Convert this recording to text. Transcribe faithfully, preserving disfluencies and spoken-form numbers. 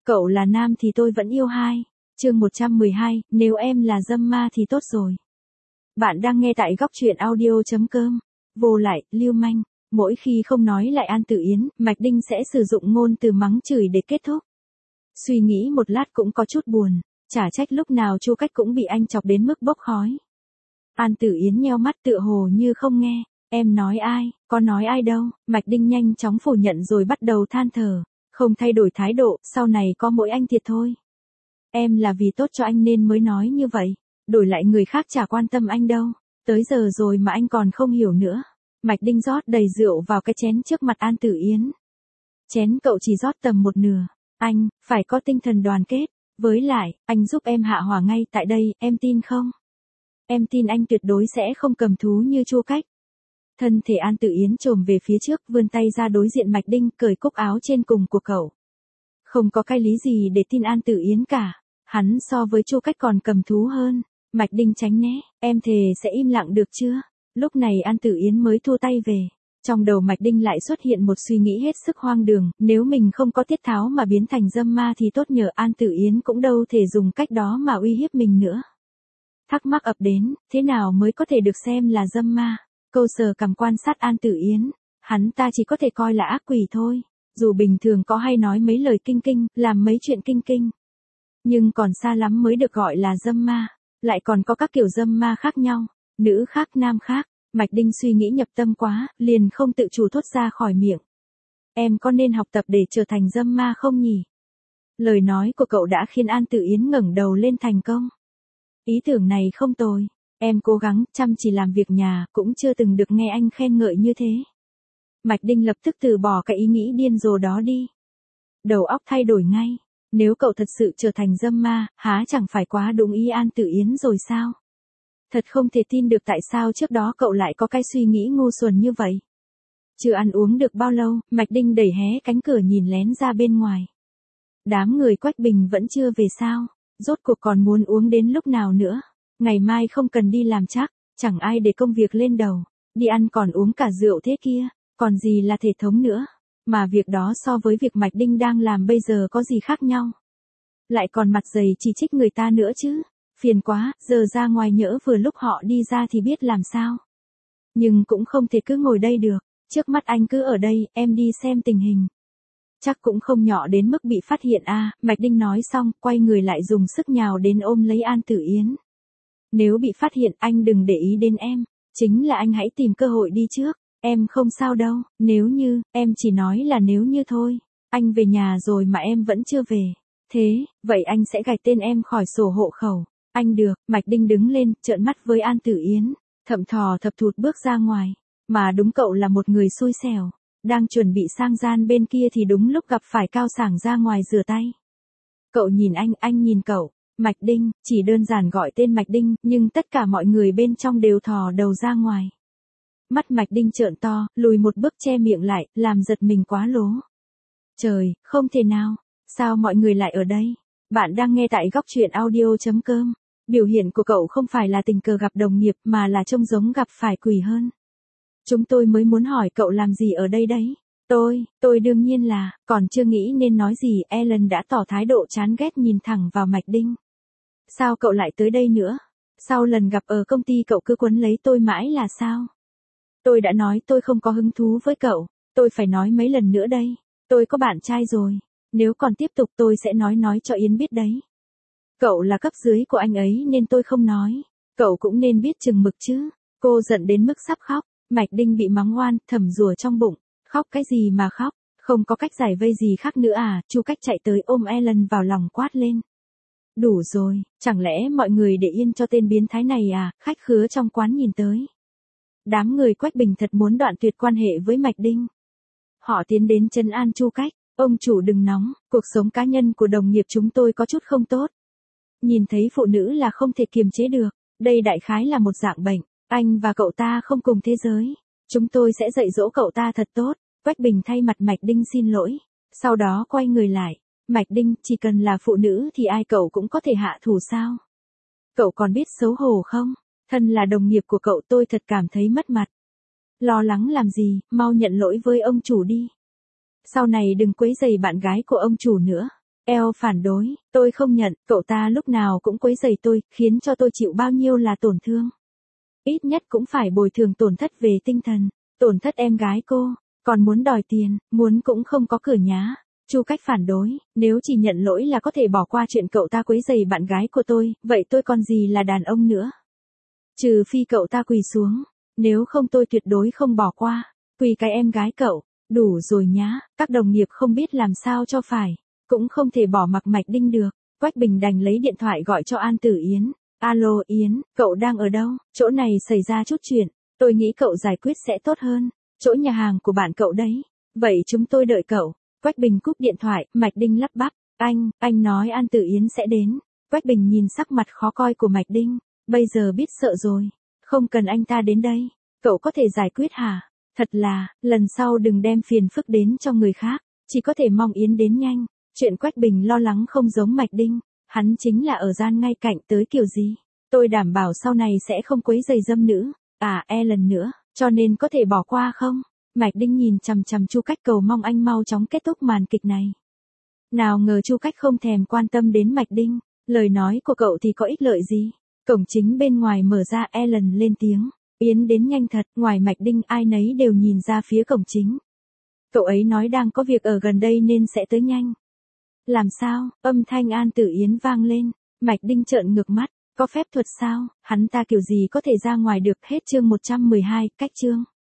Cậu là nam thì tôi vẫn yêu hai. Chương một trăm mười hai, nếu em là dâm ma thì tốt rồi. Bạn đang nghe tại góc truyện audio chấm com. Vô lại, lưu manh. Mỗi khi không nói lại An Tử Yến, Mạch Đinh sẽ sử dụng ngôn từ mắng chửi để kết thúc. Suy nghĩ một lát cũng có chút buồn, chả trách lúc nào Chu Cách cũng bị anh chọc đến mức bốc khói. An Tử Yến nheo mắt tựa hồ như không nghe. Em nói ai, có nói ai đâu. Mạch Đinh nhanh chóng phủ nhận rồi bắt đầu than thở. Không thay đổi thái độ, sau này có mỗi anh thiệt thôi. Em là vì tốt cho anh nên mới nói như vậy. Đổi lại người khác chả quan tâm anh đâu. Tới giờ rồi mà anh còn không hiểu nữa. Mạch Đinh rót đầy rượu vào cái chén trước mặt An Tử Yến. Chén cậu chỉ rót tầm một nửa. Anh, phải có tinh thần đoàn kết. Với lại, anh giúp em hạ hỏa ngay tại đây, em tin không? Em tin anh tuyệt đối sẽ không cầm thú như Chu Cách. Thân thể An Tử Yến chồm về phía trước, vươn tay ra đối diện Mạch Đinh, cởi cúc áo trên cùng của cậu. Không có cái lý gì để tin An Tử Yến cả. Hắn so với Chu Cách còn cầm thú hơn. Mạch Đinh tránh né, em thề sẽ im lặng được chưa? Lúc này An Tử Yến mới thua tay về. Trong đầu Mạch Đinh lại xuất hiện một suy nghĩ hết sức hoang đường, nếu mình không có tiết tháo mà biến thành dâm ma thì tốt nhờ An Tử Yến cũng đâu thể dùng cách đó mà uy hiếp mình nữa. Thắc mắc ập đến, thế nào mới có thể được xem là dâm ma? Câu sờ cằm quan sát An Tử Yến, hắn ta chỉ có thể coi là ác quỷ thôi. Dù bình thường có hay nói mấy lời kinh kinh, làm mấy chuyện kinh kinh, nhưng còn xa lắm mới được gọi là dâm ma. Lại còn có các kiểu dâm ma khác nhau, nữ khác nam khác. Mạch Đinh suy nghĩ nhập tâm quá, liền không tự chủ thốt ra khỏi miệng. Em có nên học tập để trở thành dâm ma không nhỉ? Lời nói của cậu đã khiến An Tử Yến ngẩng đầu lên thành công. Ý tưởng này không tồi. Em cố gắng, chăm chỉ làm việc nhà, cũng chưa từng được nghe anh khen ngợi như thế. Mạch Đinh lập tức từ bỏ cái ý nghĩ điên rồ đó đi. Đầu óc thay đổi ngay. Nếu cậu thật sự trở thành dâm ma, há chẳng phải quá đúng ý An Tử Yến rồi sao? Thật không thể tin được tại sao trước đó cậu lại có cái suy nghĩ ngu xuẩn như vậy. Chưa ăn uống được bao lâu, Mạch Đinh đẩy hé cánh cửa nhìn lén ra bên ngoài. Đám người Quách Bình vẫn chưa về sao? Rốt cuộc còn muốn uống đến lúc nào nữa? Ngày mai không cần đi làm chắc, chẳng ai để công việc lên đầu. Đi ăn còn uống cả rượu thế kia, còn gì là thể thống nữa. Mà việc đó so với việc Mạch Đinh đang làm bây giờ có gì khác nhau. Lại còn mặt dày chỉ trích người ta nữa chứ. Phiền quá, giờ ra ngoài nhỡ vừa lúc họ đi ra thì biết làm sao. Nhưng cũng không thể cứ ngồi đây được. Trước mắt anh cứ ở đây, em đi xem tình hình. Chắc cũng không nhỏ đến mức bị phát hiện à. Mạch Đinh nói xong, quay người lại dùng sức nhào đến ôm lấy An Tử Yến. Nếu bị phát hiện anh đừng để ý đến em. Chính là anh hãy tìm cơ hội đi trước. Em không sao đâu, nếu như, em chỉ nói là nếu như thôi. Anh về nhà rồi mà em vẫn chưa về. Thế, vậy anh sẽ gạch tên em khỏi sổ hộ khẩu. Anh được. Mạch Đinh đứng lên, trợn mắt với An Tử Yến. Thậm thò thập thụt bước ra ngoài. Mà đúng cậu là một người xui xẻo. Đang chuẩn bị sang gian bên kia thì đúng lúc gặp phải Cao Sảng ra ngoài rửa tay. Cậu nhìn anh, anh nhìn cậu. Mạch Đinh, chỉ đơn giản gọi tên Mạch Đinh, nhưng tất cả mọi người bên trong đều thò đầu ra ngoài. Mắt Mạch Đinh trợn to, lùi một bước che miệng lại, làm giật mình quá lố. Trời, không thể nào. Sao mọi người lại ở đây? Bạn đang nghe tại góc truyện audio chấm com. Biểu hiện của cậu không phải là tình cờ gặp đồng nghiệp mà là trông giống gặp phải quỷ hơn. Chúng tôi mới muốn hỏi cậu làm gì ở đây đấy. Tôi, tôi đương nhiên là, còn chưa nghĩ nên nói gì, Ellen đã tỏ thái độ chán ghét nhìn thẳng vào Mạch Đinh. Sao cậu lại tới đây nữa? Sau lần gặp ở công ty cậu cứ quấn lấy tôi mãi là sao? Tôi đã nói tôi không có hứng thú với cậu, tôi phải nói mấy lần nữa đây. Tôi có bạn trai rồi, nếu còn tiếp tục tôi sẽ nói nói cho Yến biết đấy. Cậu là cấp dưới của anh ấy nên tôi không nói, cậu cũng nên biết chừng mực chứ. Cô giận đến mức sắp khóc, Mạch Đinh bị mắng oan, thầm rủa trong bụng, khóc cái gì mà khóc, không có cách giải vây gì khác nữa à. Chu Cách chạy tới ôm Ellen vào lòng quát lên. Đủ rồi, chẳng lẽ mọi người để yên cho tên biến thái này à? Khách khứa trong quán nhìn tới. Đám người Quách Bình thật muốn đoạn tuyệt quan hệ với Mạch Đinh. Họ tiến đến trấn an Chu Cách, ông chủ đừng nóng, cuộc sống cá nhân của đồng nghiệp chúng tôi có chút không tốt. Nhìn thấy phụ nữ là không thể kiềm chế được, đây đại khái là một dạng bệnh, anh và cậu ta không cùng thế giới. Chúng tôi sẽ dạy dỗ cậu ta thật tốt. Quách Bình thay mặt Mạch Đinh xin lỗi, sau đó quay người lại. Mạch Đinh, chỉ cần là phụ nữ thì ai cậu cũng có thể hạ thủ sao? Cậu còn biết xấu hổ không? Thân là đồng nghiệp của cậu tôi thật cảm thấy mất mặt. Lo lắng làm gì, mau nhận lỗi với ông chủ đi. Sau này đừng quấy rầy bạn gái của ông chủ nữa. Eo phản đối, tôi không nhận, cậu ta lúc nào cũng quấy rầy tôi, khiến cho tôi chịu bao nhiêu là tổn thương. Ít nhất cũng phải bồi thường tổn thất về tinh thần, tổn thất em gái cô, còn muốn đòi tiền, muốn cũng không có cửa nhá. Chu Cách phản đối, nếu chỉ nhận lỗi là có thể bỏ qua chuyện cậu ta quấy rầy bạn gái của tôi, vậy tôi còn gì là đàn ông nữa. Trừ phi cậu ta quỳ xuống, nếu không tôi tuyệt đối không bỏ qua, quỳ cái em gái cậu, đủ rồi nhá, các đồng nghiệp không biết làm sao cho phải, cũng không thể bỏ mặc Mạch Đinh được. Quách Bình đành lấy điện thoại gọi cho An Tử Yến. Alo Yến, cậu đang ở đâu? Chỗ này xảy ra chút chuyện, tôi nghĩ cậu giải quyết sẽ tốt hơn. Chỗ nhà hàng của bạn cậu đấy. Vậy chúng tôi đợi cậu. Quách Bình cúp điện thoại, Mạch Đinh lắp bắp. Anh, anh nói An Tử Yến sẽ đến. Quách Bình nhìn sắc mặt khó coi của Mạch Đinh. Bây giờ biết sợ rồi. Không cần anh ta đến đây. Cậu có thể giải quyết hả? Thật là, lần sau đừng đem phiền phức đến cho người khác. Chỉ có thể mong Yến đến nhanh. Chuyện Quách Bình lo lắng không giống Mạch Đinh. Hắn chính là ở gian ngay cạnh tới kiểu gì. Tôi đảm bảo sau này sẽ không quấy rầy dâm nữ. À e lần nữa, cho nên có thể bỏ qua không? Mạch Đinh nhìn chằm chằm Chu Cách cầu mong anh mau chóng kết thúc màn kịch này. Nào ngờ Chu Cách không thèm quan tâm đến Mạch Đinh. Lời nói của cậu thì có ích lợi gì? Cổng chính bên ngoài mở ra, Ellen lên tiếng. Yến đến nhanh thật, ngoài Mạch Đinh ai nấy đều nhìn ra phía cổng chính. Cậu ấy nói đang có việc ở gần đây nên sẽ tới nhanh. Làm sao? Âm thanh An Tử Yến vang lên. Mạch Đinh trợn ngược mắt. Có phép thuật sao? Hắn ta kiểu gì có thể ra ngoài được? Hết chương một trăm mười hai, cách chương.